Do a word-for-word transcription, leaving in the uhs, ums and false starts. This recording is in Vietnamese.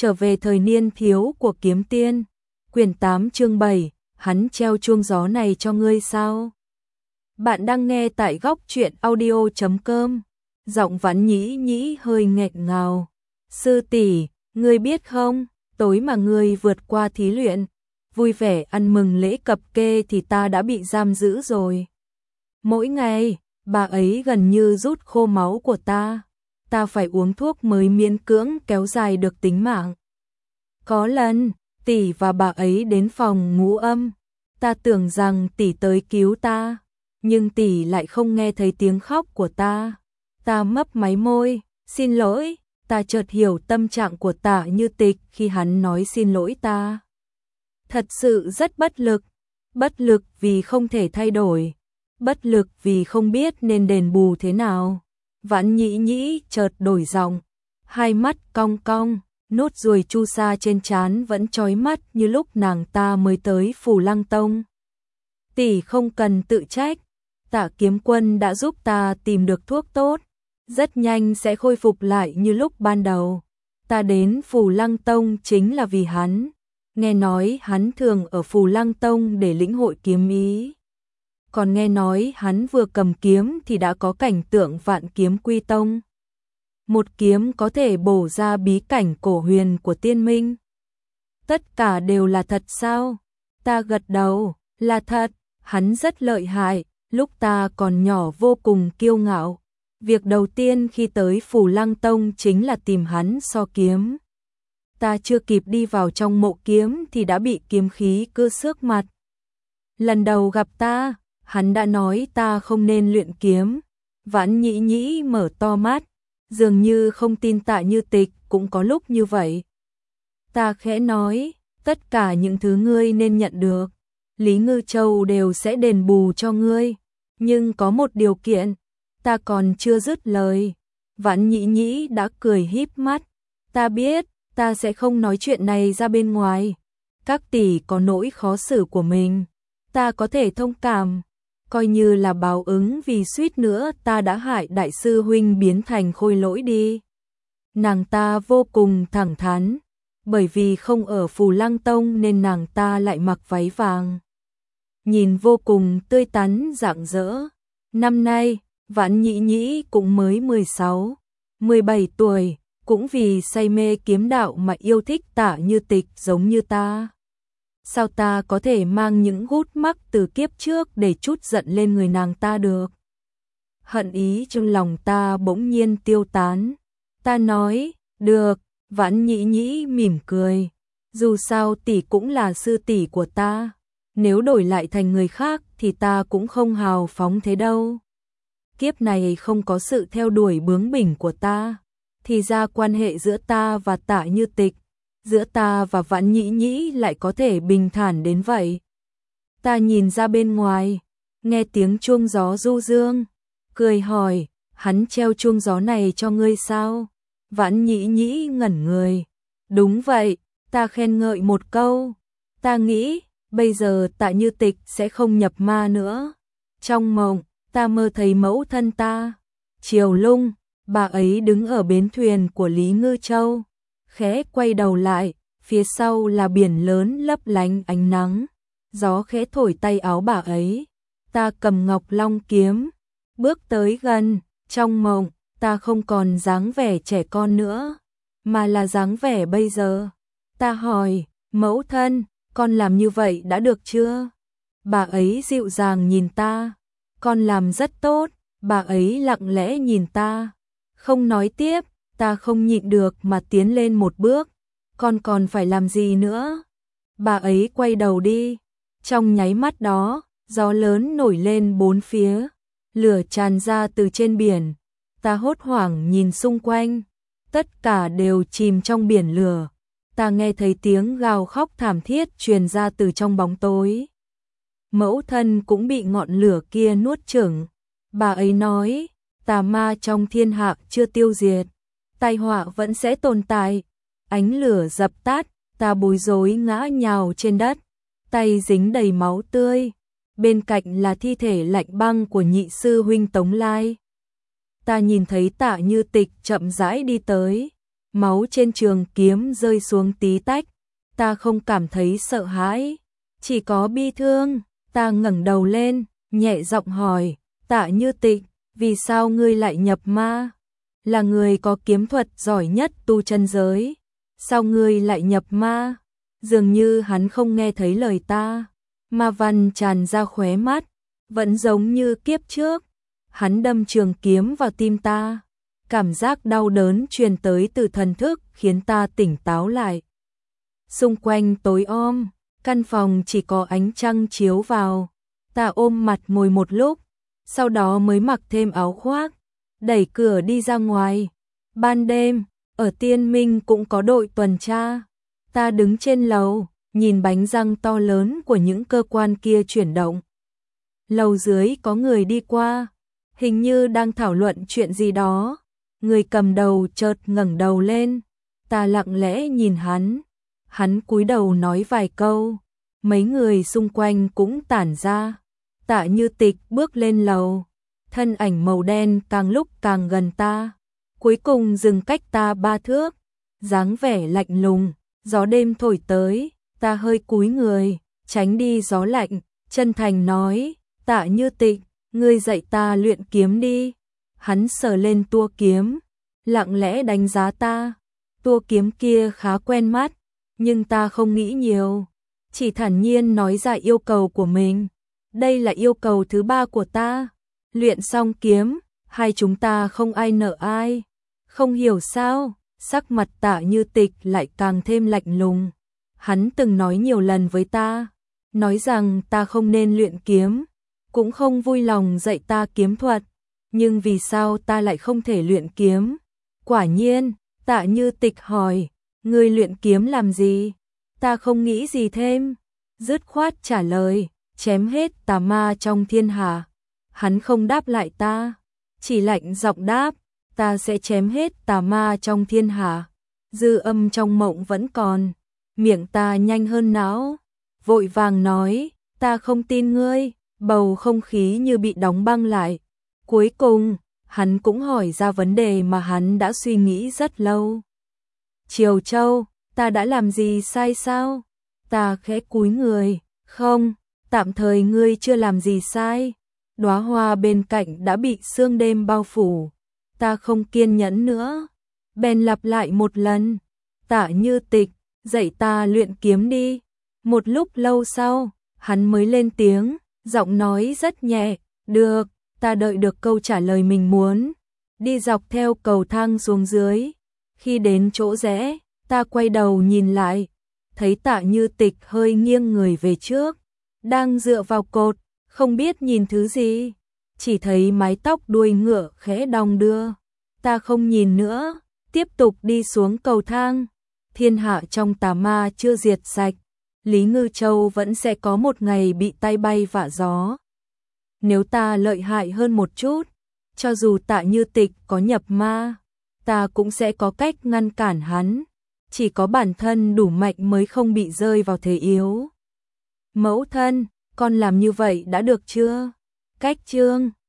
Trở về thời niên thiếu của kiếm tiên. Quyển tám chương bảy, hắn treo chuông gió này cho ngươi sao? Bạn đang nghe tại góc truyện audio chấm com. Giọng Vãn Nhĩ Nhĩ hơi nghẹn ngào. Sư tỷ, ngươi biết không, tối mà ngươi vượt qua thí luyện, vui vẻ ăn mừng lễ cập kê thì ta đã bị giam giữ rồi. Mỗi ngày, bà ấy gần như rút khô máu của ta. Ta phải uống thuốc mới miễn cưỡng kéo dài được tính mạng. Có lần, tỷ và bà ấy đến phòng ngũ âm. Ta tưởng rằng tỷ tới cứu ta, nhưng tỷ lại không nghe thấy tiếng khóc của ta. Ta mấp máy môi, xin lỗi. Ta chợt hiểu tâm trạng của Tạ Như Tịch khi hắn nói xin lỗi ta. Thật sự rất bất lực. Bất lực vì không thể thay đổi. Bất lực vì không biết nên đền bù thế nào. Vãn Nhĩ Nhĩ chợt đổi giọng, hai mắt cong cong, nốt ruồi chu sa trên trán vẫn chói mắt như lúc nàng ta mới tới Phù Lăng Tông. Tỷ không cần tự trách, Tạ Kiếm Quân đã giúp ta tìm được thuốc tốt, rất nhanh sẽ khôi phục lại như lúc ban đầu. Ta đến Phù Lăng Tông chính là vì hắn, nghe nói hắn thường ở Phù Lăng Tông để lĩnh hội kiếm ý. Còn nghe nói hắn vừa cầm kiếm thì đã có cảnh tượng vạn kiếm quy tông. Một kiếm có thể bổ ra bí cảnh cổ huyền của tiên minh. Tất cả đều là thật sao? Ta gật đầu, là thật, hắn rất lợi hại, lúc ta còn nhỏ vô cùng kiêu ngạo. Việc đầu tiên khi tới Phù Lăng Tông chính là tìm hắn so kiếm. Ta chưa kịp đi vào trong mộ kiếm thì đã bị kiếm khí cưa xước mặt. Lần đầu gặp ta, hắn đã nói ta không nên luyện kiếm. Vãn Nhĩ Nhĩ mở to mắt, dường như không tin Tạ Như Tịch cũng có lúc như vậy. Ta khẽ nói, tất cả những thứ ngươi nên nhận được, Lý Ngư Châu đều sẽ đền bù cho ngươi. Nhưng có một điều kiện. Ta còn chưa dứt lời, Vãn Nhĩ Nhĩ đã cười híp mắt. Ta biết, ta sẽ không nói chuyện này ra bên ngoài. Các tỷ có nỗi khó xử của mình, ta có thể thông cảm. Coi như là báo ứng vì suýt nữa ta đã hại đại sư huynh biến thành khôi lỗi đi. Nàng ta vô cùng thẳng thắn, bởi vì không ở Phù Lăng Tông nên nàng ta lại mặc váy vàng, nhìn vô cùng tươi tắn rạng rỡ. Năm nay, Vãn Nhĩ Nhĩ cũng mới mười sáu, mười bảy tuổi, cũng vì say mê kiếm đạo mà yêu thích Tạ Như Tịch giống như ta. Sao ta có thể mang những gút mắc từ kiếp trước để trút giận lên người nàng ta được? Hận ý trong lòng ta bỗng nhiên tiêu tán. Ta nói, được. Vãn Nhĩ Nhĩ mỉm cười. Dù sao tỷ cũng là sư tỷ của ta. Nếu đổi lại thành người khác thì ta cũng không hào phóng thế đâu. Kiếp này không có sự theo đuổi bướng bỉnh của ta. Thì ra quan hệ giữa ta và Tạ Như Tịch, giữa ta và Vãn Nhĩ Nhĩ lại có thể bình thản đến vậy. Ta nhìn ra bên ngoài, nghe tiếng chuông gió du dương, cười hỏi, hắn treo chuông gió này cho ngươi sao? Vãn Nhĩ Nhĩ ngẩn người. Đúng vậy, ta khen ngợi một câu. Ta nghĩ, bây giờ Tạ Như Tịch sẽ không nhập ma nữa. Trong mộng, ta mơ thấy mẫu thân ta. Chiều lung, bà ấy đứng ở bến thuyền của Lý Ngư Châu. Khẽ quay đầu lại, phía sau là biển lớn lấp lánh ánh nắng. Gió khẽ thổi tay áo bà ấy. Ta cầm Ngọc Long kiếm, bước tới gần. Trong mộng, ta không còn dáng vẻ trẻ con nữa, mà là dáng vẻ bây giờ. Ta hỏi, mẫu thân, con làm như vậy đã được chưa? Bà ấy dịu dàng nhìn ta. Con làm rất tốt. Bà ấy lặng lẽ nhìn ta, không nói tiếp. Ta không nhịn được mà tiến lên một bước. Con còn phải làm gì nữa? Bà ấy quay đầu đi. Trong nháy mắt đó, gió lớn nổi lên bốn phía, lửa tràn ra từ trên biển. Ta hốt hoảng nhìn xung quanh, tất cả đều chìm trong biển lửa. Ta nghe thấy tiếng gào khóc thảm thiết truyền ra từ trong bóng tối. Mẫu thân cũng bị ngọn lửa kia nuốt chửng. Bà ấy nói, tà ma trong thiên hạ chưa tiêu diệt, tai họa vẫn sẽ tồn tại. Ánh lửa dập tắt, ta bối rối ngã nhào trên đất, tay dính đầy máu tươi. Bên cạnh là thi thể lạnh băng của nhị sư huynh Tống Lai. Ta nhìn thấy Tạ Như Tịch chậm rãi đi tới, máu trên trường kiếm rơi xuống tí tách, ta không cảm thấy sợ hãi, chỉ có bi thương. Ta ngẩng đầu lên, nhẹ giọng hỏi, Tạ Như Tịch, vì sao ngươi lại nhập ma? Là người có kiếm thuật giỏi nhất tu chân giới, sao ngươi lại nhập ma? Dường như hắn không nghe thấy lời ta, ma văn tràn ra khóe mắt, vẫn giống như kiếp trước. Hắn đâm trường kiếm vào tim ta, cảm giác đau đớn truyền tới từ thần thức khiến ta tỉnh táo lại. Xung quanh tối om, căn phòng chỉ có ánh trăng chiếu vào. Ta ôm mặt ngồi một lúc, sau đó mới mặc thêm áo khoác, đẩy cửa đi ra ngoài. Ban đêm, ở Tiên Minh cũng có đội tuần tra. Ta đứng trên lầu, nhìn bánh răng to lớn của những cơ quan kia chuyển động. Lầu dưới có người đi qua, hình như đang thảo luận chuyện gì đó. Người cầm đầu chợt ngẩng đầu lên, ta lặng lẽ nhìn hắn. Hắn cúi đầu nói vài câu, mấy người xung quanh cũng tản ra. Tạ Như Tịch bước lên lầu, thân ảnh màu đen càng lúc càng gần ta, cuối cùng dừng cách ta ba thước, dáng vẻ lạnh lùng. Gió đêm thổi tới, ta hơi cúi người, tránh đi gió lạnh, chân thành nói, Tạ Như Tịch, ngươi dạy ta luyện kiếm đi. Hắn sờ lên tua kiếm, lặng lẽ đánh giá ta. Tua kiếm kia khá quen mắt, nhưng ta không nghĩ nhiều, chỉ thản nhiên nói ra yêu cầu của mình. Đây là yêu cầu thứ ba của ta. Luyện xong kiếm, hai chúng ta không ai nợ ai. Không hiểu sao, sắc mặt Tạ Như Tịch lại càng thêm lạnh lùng. Hắn từng nói nhiều lần với ta, nói rằng ta không nên luyện kiếm, cũng không vui lòng dạy ta kiếm thuật. Nhưng vì sao ta lại không thể luyện kiếm? Quả nhiên, Tạ Như Tịch hỏi, ngươi luyện kiếm làm gì? Ta không nghĩ gì thêm, dứt khoát trả lời, chém hết tà ma trong thiên hạ. Hắn không đáp lại ta, chỉ lạnh giọng đáp, ta sẽ chém hết tà ma trong thiên hạ. Dư âm trong mộng vẫn còn, miệng ta nhanh hơn não, vội vàng nói, ta không tin ngươi. Bầu không khí như bị đóng băng lại. Cuối cùng, hắn cũng hỏi ra vấn đề mà hắn đã suy nghĩ rất lâu. Triều Châu, ta đã làm gì sai sao? Ta khẽ cúi người, không, tạm thời ngươi chưa làm gì sai. Đóa hoa bên cạnh đã bị sương đêm bao phủ. Ta không kiên nhẫn nữa, bèn lặp lại một lần, Tạ Như Tịch, dạy ta luyện kiếm đi. Một lúc lâu sau, hắn mới lên tiếng, giọng nói rất nhẹ, được. Ta đợi được câu trả lời mình muốn, đi dọc theo cầu thang xuống dưới. Khi đến chỗ rẽ, ta quay đầu nhìn lại, thấy Tạ Như Tịch hơi nghiêng người về trước, đang dựa vào cột, không biết nhìn thứ gì, chỉ thấy mái tóc đuôi ngựa khẽ đong đưa. Ta không nhìn nữa, tiếp tục đi xuống cầu thang. Thiên hạ trong tà ma chưa diệt sạch, Lý Ngư Châu vẫn sẽ có một ngày bị tay bay vạ gió. Nếu ta lợi hại hơn một chút, cho dù Tạ Như Tịch có nhập ma, ta cũng sẽ có cách ngăn cản hắn. Chỉ có bản thân đủ mạnh mới không bị rơi vào thế yếu. Mẫu thân, con làm như vậy đã được chưa? Cách chương